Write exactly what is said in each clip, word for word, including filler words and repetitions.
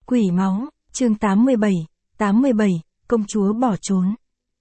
Quỷ máu, chương tám mươi bảy, tám mươi bảy, công chúa bỏ trốn.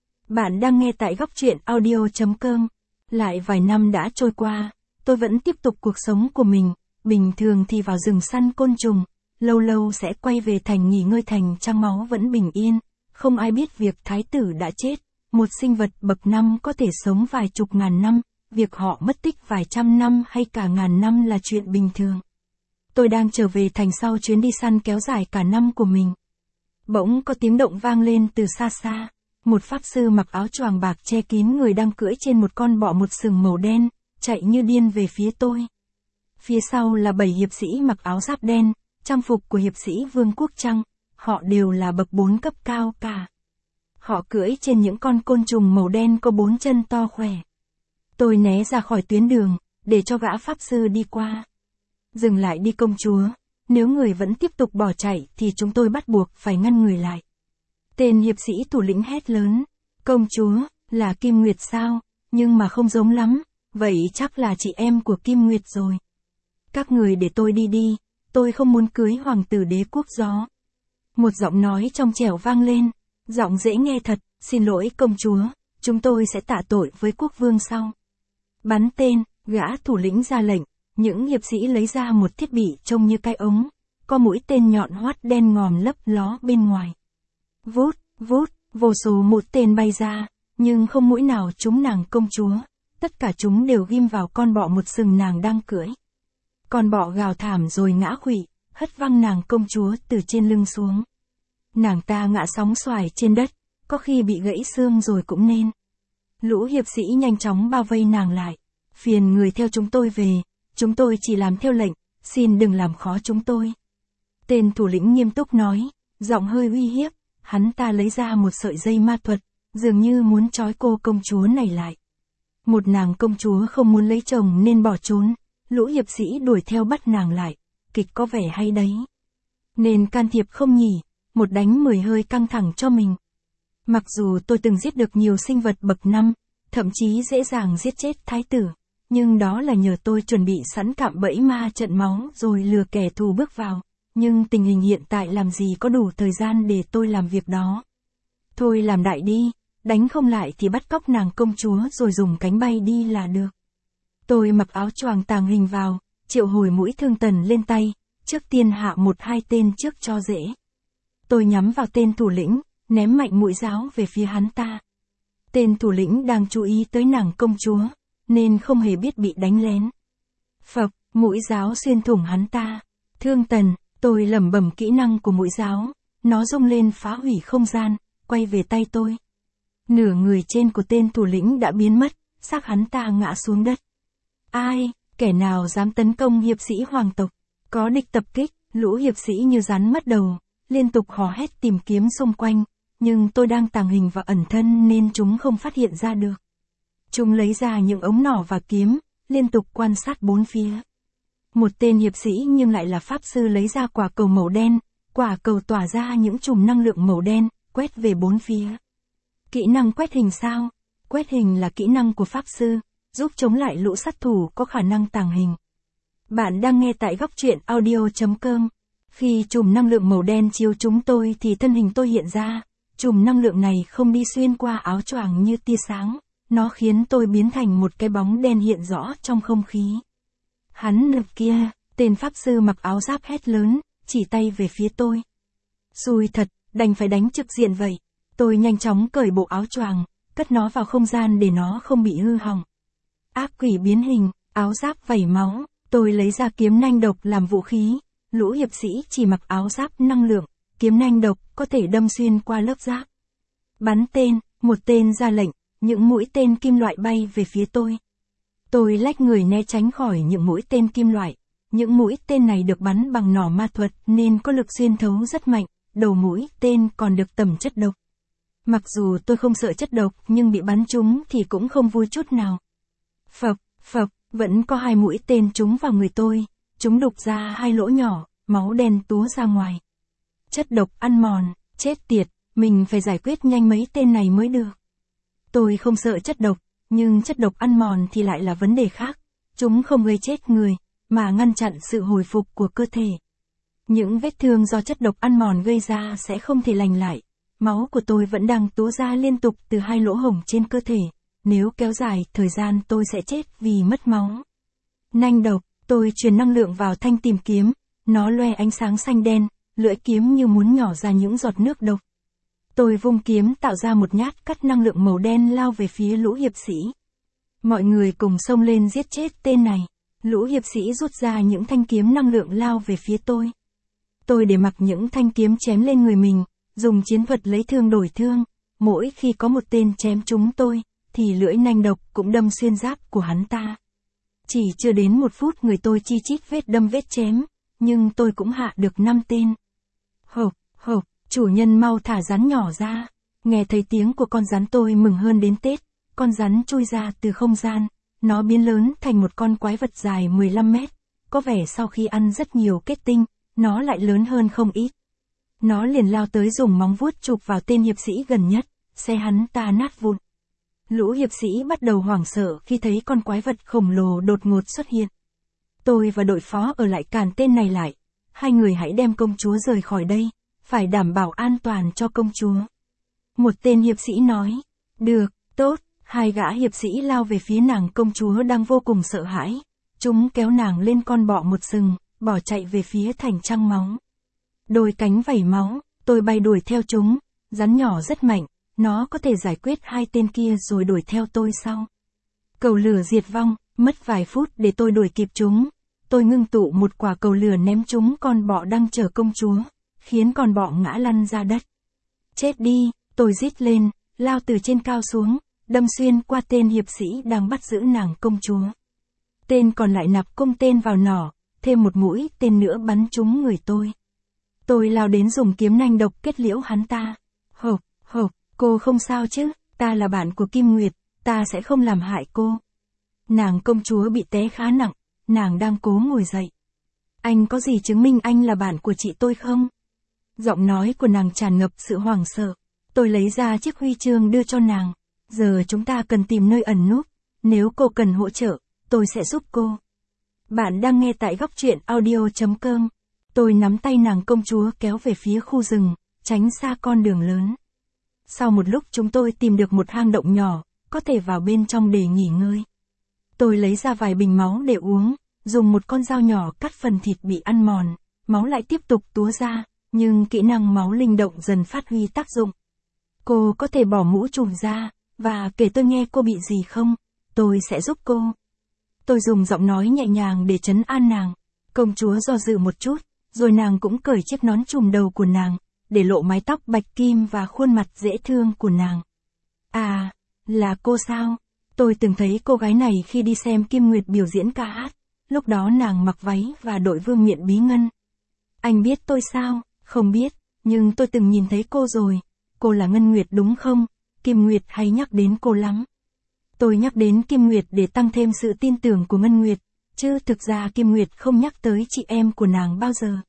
Bạn đang nghe tại góc truyện audio chấm com. Lại vài năm đã trôi qua, tôi vẫn tiếp tục cuộc sống của mình, bình thường thì vào rừng săn côn trùng, lâu lâu sẽ quay về thành nghỉ ngơi thành trang máu vẫn bình yên, không ai biết việc thái tử đã chết, một sinh vật bậc năm có thể sống vài chục ngàn năm, việc họ mất tích vài trăm năm hay cả ngàn năm là chuyện bình thường. Tôi đang trở về thành sau chuyến đi săn kéo dài cả năm của mình. Bỗng có tiếng động vang lên từ xa xa, một pháp sư mặc áo choàng bạc che kín người đang cưỡi trên một con bọ một sừng màu đen, chạy như điên về phía tôi. Phía sau là bảy hiệp sĩ mặc áo giáp đen, trang phục của hiệp sĩ Vương quốc Trăng, họ đều là bậc bốn cấp cao cả. Họ cưỡi trên những con côn trùng màu đen có bốn chân to khỏe. Tôi né ra khỏi tuyến đường, để cho gã pháp sư đi qua. Dừng lại đi công chúa, nếu người vẫn tiếp tục bỏ chạy thì chúng tôi bắt buộc phải ngăn người lại. Tên hiệp sĩ thủ lĩnh hét lớn, công chúa, là Kim Nguyệt sao, nhưng mà không giống lắm, vậy chắc là chị em của Kim Nguyệt rồi. Các người để tôi đi đi, tôi không muốn cưới hoàng tử đế quốc gió. Một giọng nói trong trẻo vang lên, giọng dễ nghe thật, xin lỗi công chúa, chúng tôi sẽ tạ tội với quốc vương sau. Bắn tên, gã thủ lĩnh ra lệnh. Những hiệp sĩ lấy ra một thiết bị trông như cái ống, có mũi tên nhọn hoắt đen ngòm lấp ló bên ngoài. Vút, vút, vô số mũi tên bay ra, nhưng không mũi nào trúng nàng công chúa, tất cả chúng đều ghim vào con bọ một sừng nàng đang cưỡi. Con bọ gào thảm rồi ngã khuỵu, hất văng nàng công chúa từ trên lưng xuống. Nàng ta ngã sóng xoài trên đất, có khi bị gãy xương rồi cũng nên. Lũ hiệp sĩ nhanh chóng bao vây nàng lại, phiền người theo chúng tôi về. Chúng tôi chỉ làm theo lệnh, xin đừng làm khó chúng tôi. Tên thủ lĩnh nghiêm túc nói, giọng hơi uy hiếp, hắn ta lấy ra một sợi dây ma thuật, dường như muốn trói cô công chúa này lại. Một nàng công chúa không muốn lấy chồng nên bỏ trốn, lũ hiệp sĩ đuổi theo bắt nàng lại, kịch có vẻ hay đấy. Nên can thiệp không nhỉ, một đánh mười hơi căng thẳng cho mình. Mặc dù tôi từng giết được nhiều sinh vật bậc năm, thậm chí dễ dàng giết chết thái tử. Nhưng đó là nhờ tôi chuẩn bị sẵn cạm bẫy ma trận máu rồi lừa kẻ thù bước vào. Nhưng tình hình hiện tại làm gì có đủ thời gian để tôi làm việc đó. Thôi làm đại đi, đánh không lại thì bắt cóc nàng công chúa rồi dùng cánh bay đi là được. Tôi mặc áo choàng tàng hình vào, triệu hồi mũi thương tần lên tay, trước tiên hạ một hai tên trước cho dễ. Tôi nhắm vào tên thủ lĩnh, ném mạnh mũi giáo về phía hắn ta. Tên thủ lĩnh đang chú ý tới nàng công chúa, nên không hề biết bị đánh lén. Phập, mũi giáo xuyên thủng hắn ta. Thương tần, tôi lẩm bẩm kỹ năng của mũi giáo, nó rung lên phá hủy không gian, quay về tay tôi. Nửa người trên của tên thủ lĩnh đã biến mất, xác hắn ta ngã xuống đất. Ai, kẻ nào dám tấn công hiệp sĩ hoàng tộc? Có địch tập kích, lũ hiệp sĩ như rắn mất đầu, liên tục hò hét tìm kiếm xung quanh, nhưng tôi đang tàng hình và ẩn thân nên chúng không phát hiện ra được. Chúng lấy ra những ống nỏ và kiếm, liên tục quan sát bốn phía. Một tên hiệp sĩ nhưng lại là pháp sư lấy ra quả cầu màu đen, quả cầu tỏa ra những chùm năng lượng màu đen, quét về bốn phía. Kỹ năng quét hình sao? Quét hình là kỹ năng của pháp sư, giúp chống lại lũ sát thủ có khả năng tàng hình. Bạn đang nghe tại góc truyện audio chấm com. Khi chùm năng lượng màu đen chiếu chúng tôi thì thân hình tôi hiện ra, chùm năng lượng này không đi xuyên qua áo choàng như tia sáng. Nó khiến tôi biến thành một cái bóng đen hiện rõ trong không khí. Hắn nực kia, tên pháp sư mặc áo giáp hét lớn, chỉ tay về phía tôi. Xui thật, đành phải đánh trực diện vậy. Tôi nhanh chóng cởi bộ áo choàng, cất nó vào không gian để nó không bị hư hỏng. Ác quỷ biến hình, áo giáp vẩy máu, tôi lấy ra kiếm nanh độc làm vũ khí. Lũ hiệp sĩ chỉ mặc áo giáp năng lượng, kiếm nanh độc có thể đâm xuyên qua lớp giáp. Bắn tên, một tên ra lệnh. Những mũi tên kim loại bay về phía tôi. Tôi lách người né tránh khỏi những mũi tên kim loại. Những mũi tên này được bắn bằng nỏ ma thuật nên có lực xuyên thấu rất mạnh, đầu mũi tên còn được tẩm chất độc. Mặc dù tôi không sợ chất độc nhưng bị bắn trúng thì cũng không vui chút nào. Phập, phập, vẫn có hai mũi tên trúng vào người tôi. Chúng đục ra hai lỗ nhỏ, máu đen túa ra ngoài. Chất độc ăn mòn, chết tiệt, mình phải giải quyết nhanh mấy tên này mới được. Tôi không sợ chất độc, nhưng chất độc ăn mòn thì lại là vấn đề khác. Chúng không gây chết người, mà ngăn chặn sự hồi phục của cơ thể. Những vết thương do chất độc ăn mòn gây ra sẽ không thể lành lại. Máu của tôi vẫn đang túa ra liên tục từ hai lỗ hổng trên cơ thể. Nếu kéo dài thời gian tôi sẽ chết vì mất máu. Nanh độc, tôi truyền năng lượng vào thanh tìm kiếm. Nó loe ánh sáng xanh đen, lưỡi kiếm như muốn nhỏ ra những giọt nước độc. Tôi vung kiếm tạo ra một nhát cắt năng lượng màu đen lao về phía lũ hiệp sĩ. Mọi người cùng xông lên giết chết tên này. Lũ hiệp sĩ rút ra những thanh kiếm năng lượng lao về phía tôi. Tôi để mặc những thanh kiếm chém lên người mình, dùng chiến thuật lấy thương đổi thương. Mỗi khi có một tên chém trúng tôi, thì lưỡi nanh độc cũng đâm xuyên giáp của hắn ta. Chỉ chưa đến một phút người tôi chi chít vết đâm vết chém, nhưng tôi cũng hạ được năm tên. Hộp, hộp, chủ nhân mau thả rắn nhỏ ra. Nghe thấy tiếng của con rắn tôi mừng hơn đến Tết. Con rắn chui ra từ không gian. Nó biến lớn thành một con quái vật dài mười lăm mét. Có vẻ sau khi ăn rất nhiều kết tinh, nó lại lớn hơn không ít. Nó liền lao tới dùng móng vuốt chụp vào tên hiệp sĩ gần nhất, xe hắn ta nát vụn. Lũ hiệp sĩ bắt đầu hoảng sợ khi thấy con quái vật khổng lồ đột ngột xuất hiện. Tôi và đội phó ở lại cản tên này lại. Hai người hãy đem công chúa rời khỏi đây, phải đảm bảo an toàn cho công chúa. Một tên hiệp sĩ nói, được, tốt. Hai gã hiệp sĩ lao về phía nàng công chúa đang vô cùng sợ hãi. Chúng kéo nàng lên con bọ một sừng, bỏ chạy về phía thành trăng máu. Đôi cánh vẩy máu, tôi bay đuổi theo chúng. Rắn nhỏ rất mạnh, nó có thể giải quyết hai tên kia rồi đuổi theo tôi sau. Cầu lửa diệt vong, mất vài phút để tôi đuổi kịp chúng. Tôi ngưng tụ một quả cầu lửa ném chúng con bọ đang chở công chúa, khiến con bọ ngã lăn ra đất. Chết đi, tôi rít lên, lao từ trên cao xuống, đâm xuyên qua tên hiệp sĩ đang bắt giữ nàng công chúa. Tên còn lại nạp cung tên vào nỏ, thêm một mũi tên nữa bắn trúng người tôi. Tôi lao đến dùng kiếm nanh độc kết liễu hắn ta. Hộp, hộp, cô không sao chứ, ta là bạn của Kim Nguyệt, ta sẽ không làm hại cô. Nàng công chúa bị té khá nặng, nàng đang cố ngồi dậy. Anh có gì chứng minh anh là bạn của chị tôi không? Giọng nói của nàng tràn ngập sự hoảng sợ. Tôi lấy ra chiếc huy chương đưa cho nàng. Giờ chúng ta cần tìm nơi ẩn núp. Nếu cô cần hỗ trợ, tôi sẽ giúp cô. Bạn đang nghe tại góc truyện audio chấm com. Tôi nắm tay nàng công chúa kéo về phía khu rừng, tránh xa con đường lớn. Sau một lúc chúng tôi tìm được một hang động nhỏ, có thể vào bên trong để nghỉ ngơi. Tôi lấy ra vài bình máu để uống, dùng một con dao nhỏ cắt phần thịt bị ăn mòn, máu lại tiếp tục túa ra, nhưng kỹ năng máu linh động dần phát huy tác dụng. Cô có thể bỏ mũ trùm ra, và kể tôi nghe cô bị gì không, tôi sẽ giúp cô. Tôi dùng giọng nói nhẹ nhàng để trấn an nàng. Công chúa do dự một chút, rồi nàng cũng cởi chiếc nón trùm đầu của nàng, để lộ mái tóc bạch kim và khuôn mặt dễ thương của nàng. À, là cô sao? Tôi từng thấy cô gái này khi đi xem Kim Nguyệt biểu diễn ca hát, lúc đó nàng mặc váy và đội vương miện bí ngân. Anh biết tôi sao? Không biết, nhưng tôi từng nhìn thấy cô rồi. Cô là Ngân Nguyệt đúng không? Kim Nguyệt hay nhắc đến cô lắm. Tôi nhắc đến Kim Nguyệt để tăng thêm sự tin tưởng của Ngân Nguyệt, chứ thực ra Kim Nguyệt không nhắc tới chị em của nàng bao giờ.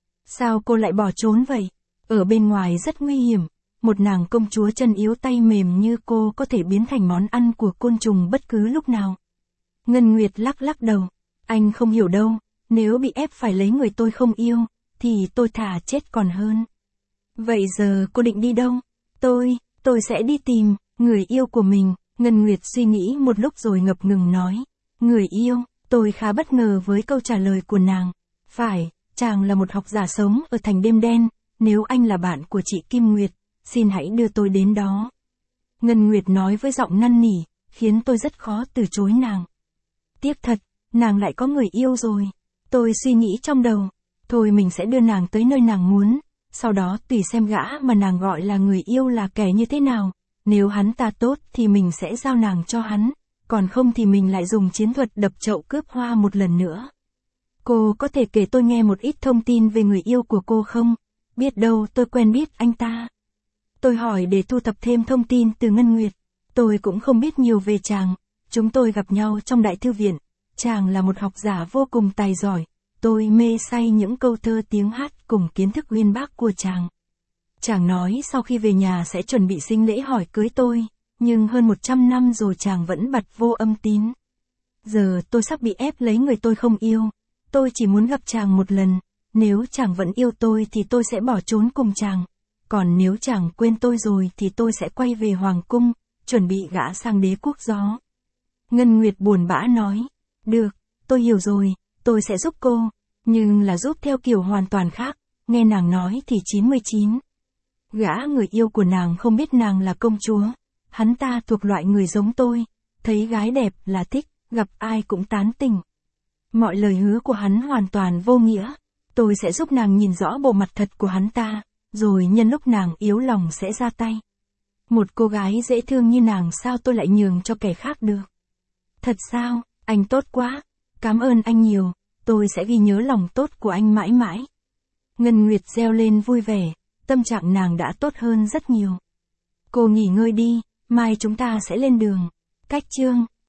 Sao cô lại bỏ trốn vậy? Ở bên ngoài rất nguy hiểm, một nàng công chúa chân yếu tay mềm như cô có thể biến thành món ăn của côn trùng bất cứ lúc nào. Ngân Nguyệt lắc lắc đầu, anh không hiểu đâu, nếu bị ép phải lấy người tôi không yêu, thì tôi thà chết còn hơn. Vậy giờ cô định đi đâu? Tôi, tôi sẽ đi tìm người yêu của mình. Ngân Nguyệt suy nghĩ một lúc rồi ngập ngừng nói, người yêu. Tôi khá bất ngờ với câu trả lời của nàng. Phải, chàng là một học giả sống ở thành đêm đen, nếu anh là bạn của chị Kim Nguyệt, xin hãy đưa tôi đến đó. Ngân Nguyệt nói với giọng năn nỉ, khiến tôi rất khó từ chối nàng. Tiếc thật, nàng lại có người yêu rồi. Tôi suy nghĩ trong đầu, thôi mình sẽ đưa nàng tới nơi nàng muốn, sau đó tùy xem gã mà nàng gọi là người yêu là kẻ như thế nào. Nếu hắn ta tốt thì mình sẽ giao nàng cho hắn, còn không thì mình lại dùng chiến thuật đập chậu cướp hoa một lần nữa. Cô có thể kể tôi nghe một ít thông tin về người yêu của cô không? Biết đâu tôi quen biết anh ta. Tôi hỏi để thu thập thêm thông tin từ Ngân Nguyệt. Tôi cũng không biết nhiều về chàng. Chúng tôi gặp nhau trong đại thư viện. Chàng là một học giả vô cùng tài giỏi. Tôi mê say những câu thơ tiếng hát cùng kiến thức uyên bác của chàng. Chàng nói sau khi về nhà sẽ chuẩn bị sinh lễ hỏi cưới tôi, nhưng hơn một trăm năm rồi chàng vẫn bặt vô âm tín. Giờ tôi sắp bị ép lấy người tôi không yêu, tôi chỉ muốn gặp chàng một lần, nếu chàng vẫn yêu tôi thì tôi sẽ bỏ trốn cùng chàng. Còn nếu chàng quên tôi rồi thì tôi sẽ quay về hoàng cung, chuẩn bị gả sang đế quốc gió. Ngân Nguyệt buồn bã nói, được, tôi hiểu rồi, tôi sẽ giúp cô, nhưng là giúp theo kiểu hoàn toàn khác. Nghe nàng nói thì chín mươi chín. Gã người yêu của nàng không biết nàng là công chúa. Hắn ta thuộc loại người giống tôi, thấy gái đẹp là thích, gặp ai cũng tán tỉnh. Mọi lời hứa của hắn hoàn toàn vô nghĩa. Tôi sẽ giúp nàng nhìn rõ bộ mặt thật của hắn ta, rồi nhân lúc nàng yếu lòng sẽ ra tay. Một cô gái dễ thương như nàng sao tôi lại nhường cho kẻ khác được? Thật sao, anh tốt quá, cảm ơn anh nhiều, tôi sẽ ghi nhớ lòng tốt của anh mãi mãi. Ngân Nguyệt reo lên vui vẻ, tâm trạng nàng đã tốt hơn rất nhiều. Cô nghỉ ngơi đi, mai chúng ta sẽ lên đường. Cách chương